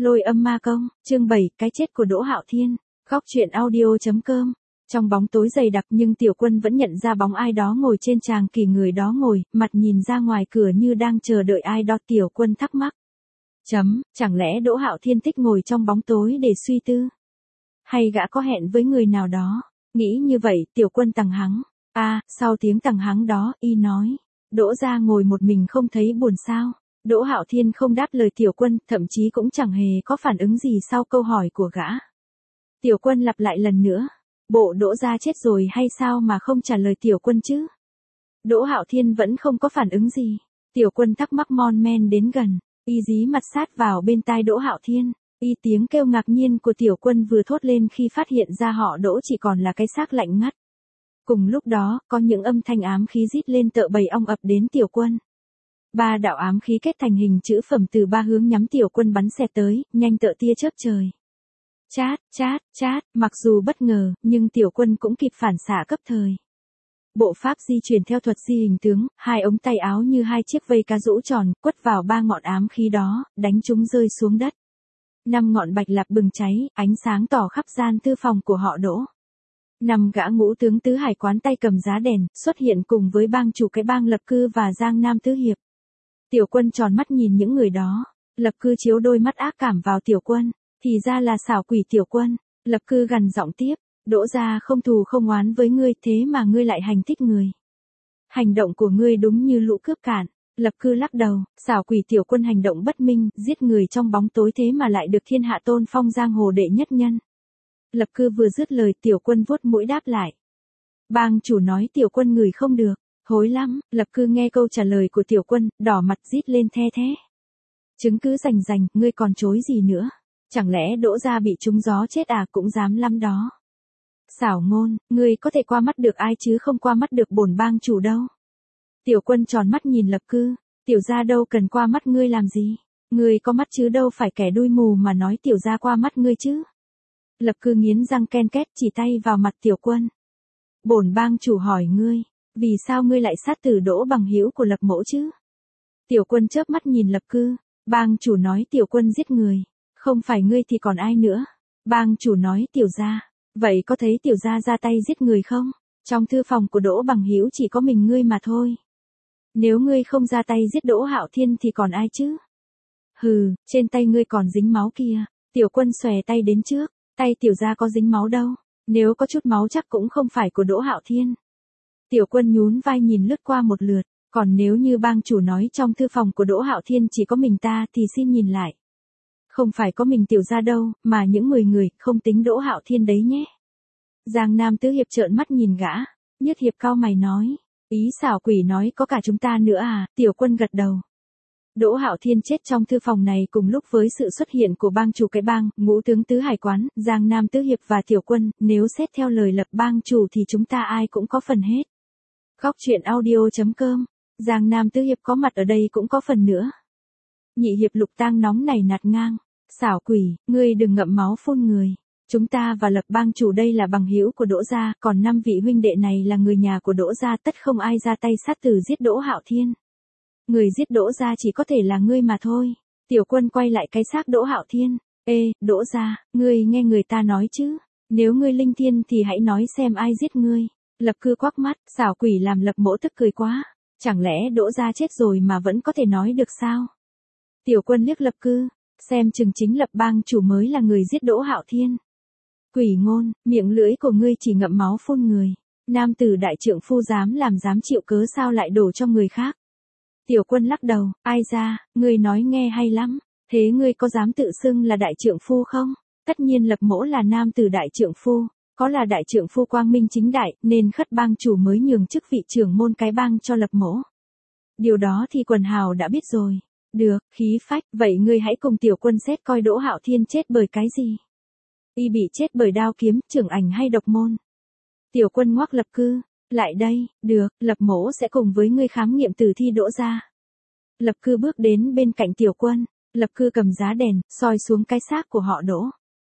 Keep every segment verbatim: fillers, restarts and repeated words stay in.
Lôi âm ma công, chương bảy, cái chết của Đỗ Hạo Thiên, góc truyện audio.com. Trong bóng tối dày đặc nhưng Tiểu Quân vẫn nhận ra bóng ai đó ngồi trên tràng kỳ, người đó ngồi, mặt nhìn ra ngoài cửa như đang chờ đợi ai đó. Tiểu Quân thắc mắc. Chấm, chẳng lẽ Đỗ Hạo Thiên thích ngồi trong bóng tối để suy tư? Hay gã có hẹn với người nào đó? Nghĩ như vậy, Tiểu Quân tằng hắng. A, à, sau tiếng tằng hắng đó, y nói. Đỗ gia ngồi một mình không thấy buồn sao? Đỗ Hạo Thiên không đáp lời Tiểu Quân, thậm chí cũng chẳng hề có phản ứng gì sau câu hỏi của gã. Tiểu Quân lặp lại lần nữa. Bộ Đỗ gia chết rồi hay sao mà không trả lời Tiểu Quân chứ? Đỗ Hạo Thiên vẫn không có phản ứng gì. Tiểu Quân thắc mắc mon men đến gần, y dí mặt sát vào bên tai Đỗ Hạo Thiên. Y tiếng kêu ngạc nhiên của Tiểu Quân vừa thốt lên khi phát hiện ra họ Đỗ chỉ còn là cái xác lạnh ngắt. Cùng lúc đó, có những âm thanh ám khí rít lên tợ bầy ong ập đến Tiểu Quân. Ba đạo ám khí kết thành hình chữ phẩm từ ba hướng nhắm Tiểu Quân bắn xẹt tới, nhanh tựa tia chớp trời. Chát, chát, chát, mặc dù bất ngờ, nhưng Tiểu Quân cũng kịp phản xạ cấp thời. Bộ pháp di chuyển theo thuật di hình tướng, hai ống tay áo như hai chiếc vây cá rũ tròn, quất vào ba ngọn ám khí đó, đánh chúng rơi xuống đất. Năm ngọn bạch lạp bừng cháy, ánh sáng tỏ khắp gian thư phòng của họ Đỗ. Năm gã ngũ tướng tứ hải quán tay cầm giá đèn, xuất hiện cùng với bang chủ cái bang Lập Cư và Giang Nam Tứ Hiệp. Tiểu Quân tròn mắt nhìn những người đó. Lập Cư chiếu đôi mắt ác cảm vào Tiểu Quân. Thì ra là xảo quỷ Tiểu Quân. Lập Cư gằn giọng tiếp. Đỗ gia không thù không oán với ngươi, thế mà ngươi lại hành thích người. Hành động của ngươi đúng như lũ cướp cạn. Lập Cư lắc đầu. Xảo quỷ Tiểu Quân hành động bất minh, giết người trong bóng tối thế mà lại được thiên hạ tôn phong giang hồ đệ nhất nhân. Lập Cư vừa dứt lời, Tiểu Quân vuốt mũi đáp lại. Bang chủ nói Tiểu Quân ngửi không được. Hối lắm. Lập Cư nghe câu trả lời của Tiểu Quân, đỏ mặt rít lên the thế. Chứng cứ rành rành, ngươi còn chối gì nữa? Chẳng lẽ Đỗ gia bị trúng gió chết à? Cũng dám lắm đó. Xảo ngôn, ngươi có thể qua mắt được ai chứ không qua mắt được bổn bang chủ đâu. Tiểu Quân tròn mắt nhìn Lập Cư. Tiểu gia đâu cần qua mắt ngươi làm gì? Ngươi có mắt chứ đâu phải kẻ đuôi mù mà nói tiểu gia qua mắt ngươi chứ. Lập Cư nghiến răng ken két chỉ tay vào mặt Tiểu Quân. Bổn bang chủ hỏi ngươi. Vì sao ngươi lại sát tử Đỗ bằng hữu của Lập mỗ chứ? Tiểu Quân chớp mắt nhìn Lập Cư. Bang chủ nói Tiểu Quân giết người. Không phải ngươi thì còn ai nữa? Bang chủ nói Tiểu gia. Vậy có thấy Tiểu gia ra tay giết người không? Trong thư phòng của Đỗ bằng hữu chỉ có mình ngươi mà thôi. Nếu ngươi không ra tay giết Đỗ Hạo Thiên thì còn ai chứ? Hừ, trên tay ngươi còn dính máu kìa. Tiểu Quân xòe tay đến trước. Tay Tiểu gia có dính máu đâu. Nếu có chút máu chắc cũng không phải của Đỗ Hạo Thiên. Tiểu Quân nhún vai nhìn lướt qua một lượt, còn nếu như bang chủ nói trong thư phòng của Đỗ Hạo Thiên chỉ có mình ta thì xin nhìn lại. Không phải có mình Tiểu gia đâu, mà những mười người, không tính Đỗ Hạo Thiên đấy nhé. Giang Nam Tứ Hiệp trợn mắt nhìn gã, Nhất Hiệp cau mày nói, ý xảo quỷ nói có cả chúng ta nữa à? Tiểu Quân gật đầu. Đỗ Hạo Thiên chết trong thư phòng này cùng lúc với sự xuất hiện của bang chủ cái bang, ngũ tướng tứ hải quán, Giang Nam Tứ Hiệp và Tiểu Quân, nếu xét theo lời Lập bang chủ thì chúng ta ai cũng có phần hết. Góc truyện audio.com, Giang Nam Tứ Hiệp có mặt ở đây cũng có phần nữa. Nhị Hiệp Lục Tang nóng này nạt ngang, xảo quỷ, ngươi đừng ngậm máu phun người. Chúng ta và Lập bang chủ đây là bằng hữu của Đỗ gia, còn năm vị huynh đệ này là người nhà của Đỗ gia, tất không ai ra tay sát tử giết Đỗ Hạo Thiên. Người giết Đỗ gia chỉ có thể là ngươi mà thôi. Tiểu Quân quay lại cái xác Đỗ Hạo Thiên. Ê, Đỗ gia, ngươi nghe người ta nói chứ. Nếu ngươi linh thiên thì hãy nói xem ai giết ngươi. Lập Cư quắc mắt, xảo quỷ làm Lập mỗ tức cười quá. Chẳng lẽ Đỗ gia chết rồi mà vẫn có thể nói được sao? Tiểu Quân liếc Lập Cư, xem chừng chính Lập bang chủ mới là người giết Đỗ Hạo Thiên. Quỷ ngôn, miệng lưỡi của ngươi chỉ ngậm máu phun người. Nam tử đại trượng phu dám làm dám chịu cớ sao lại đổ cho người khác? Tiểu Quân lắc đầu, ai ra, ngươi nói nghe hay lắm, thế ngươi có dám tự xưng là đại trượng phu không? Tất nhiên Lập mỗ là nam tử đại trượng phu, có là đại trượng phu quang minh chính đại, nên khất bang chủ mới nhường chức vị trưởng môn cái bang cho Lập mỗ. Điều đó thì quần hào đã biết rồi. Được, khí phách, vậy ngươi hãy cùng Tiểu Quân xét coi Đỗ Hạo Thiên chết bởi cái gì? Y bị chết bởi đao kiếm, trưởng ảnh hay độc môn? Tiểu Quân ngoắc Lập Cư. Lại đây, được, Lập mỗ sẽ cùng với ngươi khám nghiệm tử thi Đỗ gia. Lập Cư bước đến bên cạnh Tiểu Quân. Lập Cư cầm giá đèn, soi xuống cái xác của họ Đỗ.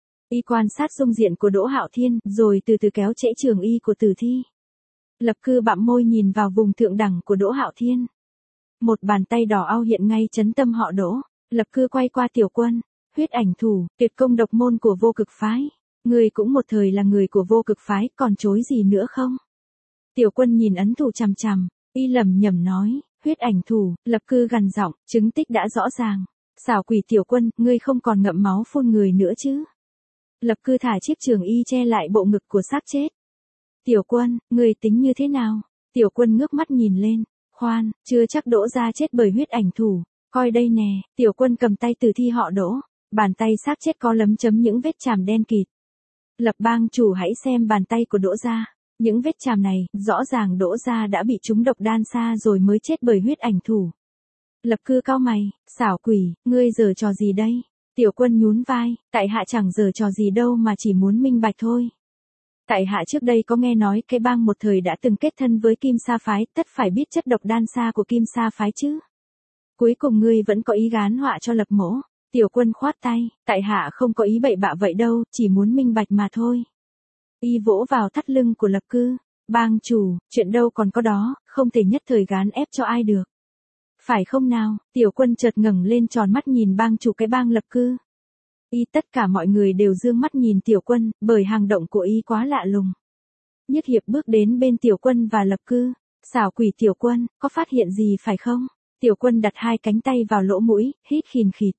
Y quan sát dung diện của Đỗ Hạo Thiên, rồi từ từ kéo trễ trường y của tử thi. Lập Cư bặm môi nhìn vào vùng thượng đẳng của Đỗ Hạo Thiên. Một bàn tay đỏ au hiện ngay chấn tâm họ Đỗ. Lập Cư quay qua Tiểu Quân. huyết ảnh thủ, tuyệt công độc môn của vô cực phái. Ngươi cũng một thời là người của vô cực phái, còn chối gì nữa không? Tiểu Quân nhìn ấn thủ chằm chằm, y lẩm nhẩm nói, huyết ảnh thủ, Lập Cư gằn giọng, chứng tích đã rõ ràng. Xảo quỷ Tiểu Quân, ngươi không còn ngậm máu phun người nữa chứ? Lập Cư thả chiếc trường y che lại bộ ngực của xác chết. Tiểu Quân, ngươi tính như thế nào? Tiểu Quân ngước mắt nhìn lên, khoan, chưa chắc Đỗ gia chết bởi huyết ảnh thủ, coi đây nè. Tiểu Quân cầm tay tử thi họ Đỗ, bàn tay xác chết có lấm chấm những vết chàm đen kịt. Lập bang chủ hãy xem bàn tay của Đỗ gia, những vết chàm này, rõ ràng Đỗ gia đã bị trúng độc đan sa rồi mới chết bởi huyết ảnh thủ. Lập Cư cau mày, xảo quỷ, ngươi giở trò gì đây? Tiểu Quân nhún vai, tại hạ chẳng giở trò gì đâu mà chỉ muốn minh bạch thôi. Tại hạ trước đây có nghe nói cái bang một thời đã từng kết thân với Kim Sa phái, tất phải biết chất độc đan sa của Kim Sa phái chứ. Cuối cùng ngươi vẫn có ý gán họa cho Lập mỗ. Tiểu Quân khoát tay, tại hạ không có ý bậy bạ vậy đâu, chỉ muốn minh bạch mà thôi. Y vỗ vào thắt lưng của Lập Cư, bang chủ, chuyện đâu còn có đó, không thể nhất thời gán ép cho ai được. Phải không nào? Tiểu Quân chợt ngẩng lên tròn mắt nhìn bang chủ cái bang Lập Cư. Y tất cả mọi người đều dương mắt nhìn Tiểu Quân, bởi hành động của y quá lạ lùng. Nhất Hiệp bước đến bên Tiểu Quân và Lập Cư, xảo quỷ Tiểu Quân, có phát hiện gì phải không? Tiểu Quân đặt hai cánh tay vào lỗ mũi, hít khìn khịt.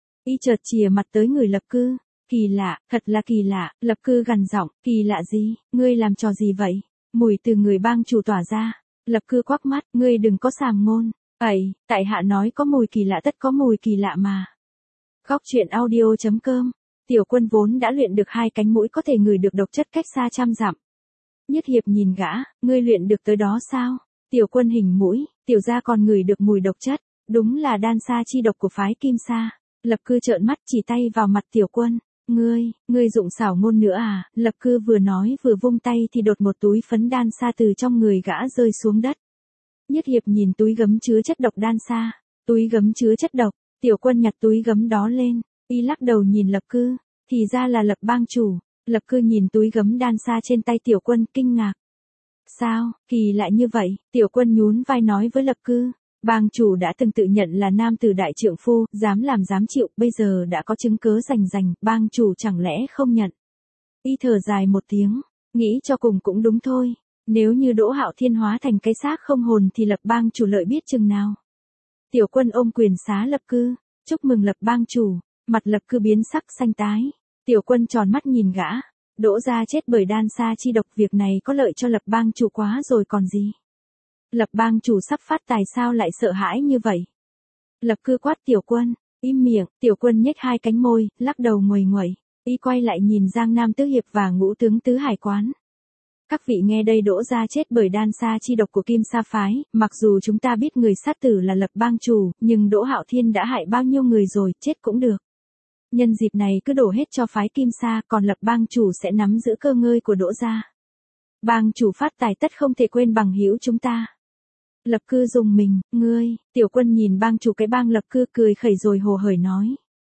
Y chợt chìa mặt tới người Lập Cư, kỳ lạ, thật là kỳ lạ. Lập Cư gằn giọng, kỳ lạ gì, ngươi làm trò gì vậy? Mùi từ người bang chủ tỏa ra. Lập Cư quắc mắt, ngươi đừng có sàm ngôn. Ấy, tại hạ nói có mùi kỳ lạ tất có mùi kỳ lạ mà. Góc truyện audio chấm com. Tiểu Quân vốn đã luyện được hai cánh mũi có thể ngửi được độc chất cách xa trăm dặm. Nhất Hiệp nhìn gã, ngươi luyện được tới đó sao? Tiểu Quân hình mũi, tiểu gia còn ngửi được mùi độc chất, đúng là đan sa chi độc của phái Kim Sa. Lập Cư trợn mắt chỉ tay vào mặt Tiểu Quân, ngươi, ngươi dụng xảo ngôn nữa à? Lập Cư vừa nói vừa vung tay thì đột một túi phấn đan sa từ trong người gã rơi xuống đất. Nhất Hiệp nhìn túi gấm chứa chất độc đan sa, túi gấm chứa chất độc. Tiểu Quân nhặt túi gấm đó lên, y lắc đầu nhìn Lập Cư, thì ra là Lập bang chủ. Lập Cư nhìn túi gấm đan sa trên tay Tiểu Quân kinh ngạc. Sao, kỳ lạ như vậy? Tiểu Quân nhún vai nói với Lập Cư, bang chủ đã từng tự nhận là nam tử đại trượng phu, dám làm dám chịu, bây giờ đã có chứng cớ rành rành, bang chủ chẳng lẽ không nhận? Y thở dài một tiếng, nghĩ cho cùng cũng đúng thôi, nếu như Đỗ Hạo Thiên hóa thành cái xác không hồn thì Lập bang chủ lợi biết chừng nào. Tiểu Quân ôm quyền xá Lập Cư, chúc mừng Lập bang chủ. Mặt Lập Cư biến sắc xanh tái. Tiểu Quân tròn mắt nhìn gã, Đỗ gia chết bởi đan sa chi độc, việc này có lợi cho Lập bang chủ quá rồi còn gì. Lập bang chủ sắp phát tài sao lại sợ hãi như vậy? Lập Cư quát Tiểu Quân, im miệng. Tiểu Quân nhếch hai cánh môi, lắc đầu nguầy nguẩy. Y quay lại nhìn Giang Nam Tứ Hiệp và Ngũ tướng Tứ Hải Quán. Các vị nghe đây, Đỗ gia chết bởi đan sa chi độc của Kim Sa phái, mặc dù chúng ta biết người sát tử là Lập bang chủ, nhưng Đỗ Hạo Thiên đã hại bao nhiêu người rồi, chết cũng được. Nhân dịp này cứ đổ hết cho phái Kim Sa, còn Lập bang chủ sẽ nắm giữ cơ ngơi của Đỗ gia. Bang chủ phát tài tất không thể quên bằng hữu chúng ta. Lập Cư dùng mình, ngươi. Tiểu Quân nhìn bang chủ cái bang Lập Cư cười khẩy rồi hồ hởi nói.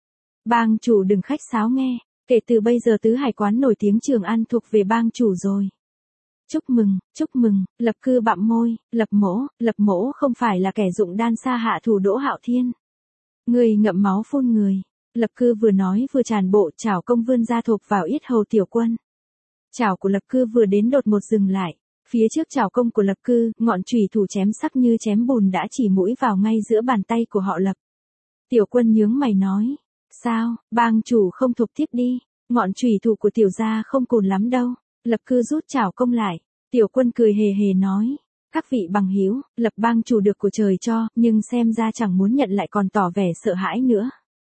Bang chủ đừng khách sáo nghe, kể từ bây giờ Tứ Hải Quán nổi tiếng Trường An thuộc về bang chủ rồi. Chúc mừng, chúc mừng. Lập Cư bặm môi, Lập mỗ, Lập mỗ không phải là kẻ dụng đan sa hạ thủ Đỗ Hạo Thiên. Ngươi ngậm máu phun người. Lập Cư vừa nói vừa tràn bộ chảo công vươn ra thộp vào yết hầu Tiểu Quân. Chảo của Lập Cư vừa đến đột một dừng lại, phía trước chảo công của Lập Cư, ngọn chùy thủ chém sắc như chém bùn đã chỉ mũi vào ngay giữa bàn tay của họ Lập. Tiểu Quân nhướng mày nói, sao, bang chủ không thộp tiếp đi, ngọn chùy thủ của tiểu gia không cồn lắm đâu. Lập Cư rút chảo công lại, Tiểu Quân cười hề hề nói, các vị bằng hữu, Lập bang chủ được của trời cho, nhưng xem ra chẳng muốn nhận lại còn tỏ vẻ sợ hãi nữa.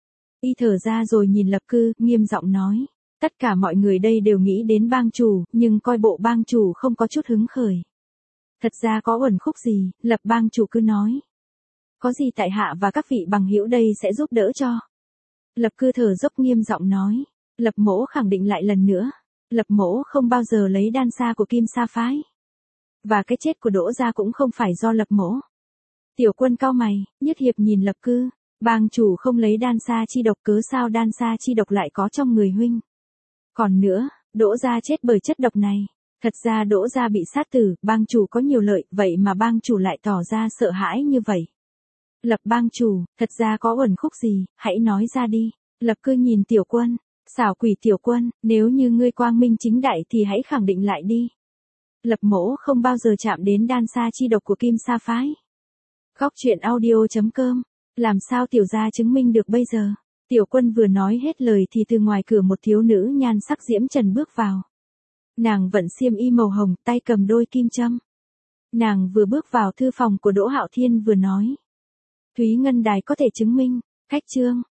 Y thở ra rồi nhìn Lập Cư, nghiêm giọng nói, tất cả mọi người đây đều nghĩ đến bang chủ, nhưng coi bộ bang chủ không có chút hứng khởi. Thật ra có uẩn khúc gì, Lập bang chủ cứ nói. Có gì tại hạ và các vị bằng hữu đây sẽ giúp đỡ cho. Lập Cư thở dốc nghiêm giọng nói, Lập mỗ khẳng định lại lần nữa, Lập mỗ không bao giờ lấy đan sa của Kim Sa phái. Và cái chết của Đỗ gia cũng không phải do Lập mỗ. Tiểu Quân cau mày, Nhất Hiệp nhìn Lập Cư, bang chủ không lấy đan sa chi độc, cớ sao đan sa chi độc lại có trong người huynh? Còn nữa, Đỗ gia chết bởi chất độc này. Thật ra Đỗ gia bị sát tử, bang chủ có nhiều lợi, vậy mà bang chủ lại tỏ ra sợ hãi như vậy. Lập bang chủ, thật ra có uẩn khúc gì, hãy nói ra đi. Lập Cư nhìn Tiểu Quân, xảo quỷ Tiểu Quân, nếu như ngươi quang minh chính đại thì hãy khẳng định lại đi. Lập Mỗ không bao giờ chạm đến đan sa chi độc của Kim Sa phái. Góc truyện audio chấm com, làm sao tiểu gia chứng minh được bây giờ? Tiểu Quân vừa nói hết lời thì từ ngoài cửa một thiếu nữ nhan sắc diễm trần bước vào. Nàng vận xiêm y màu hồng, tay cầm đôi kim châm. Nàng vừa bước vào thư phòng của Đỗ Hạo Thiên vừa nói. Thúy Ngân Đài có thể chứng minh, khách trương,